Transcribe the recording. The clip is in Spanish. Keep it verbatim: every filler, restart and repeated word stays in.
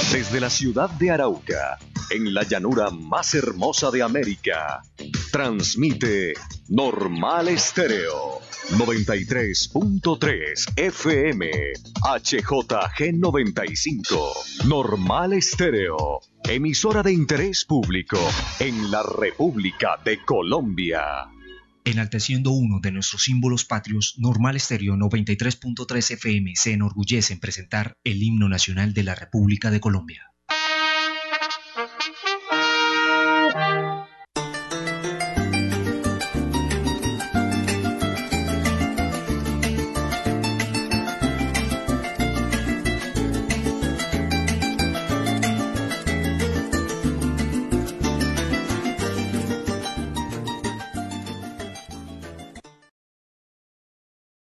Desde la ciudad de Arauca, en la llanura más hermosa de América, transmite Normal Estéreo noventa y tres punto tres F M, H J G noventa y cinco. Normal Estéreo, emisora de interés público en la República de Colombia. Enalteciendo uno de nuestros símbolos patrios, Normal Estéreo noventa y tres punto tres F M se enorgullece en presentar el himno nacional de la República de Colombia.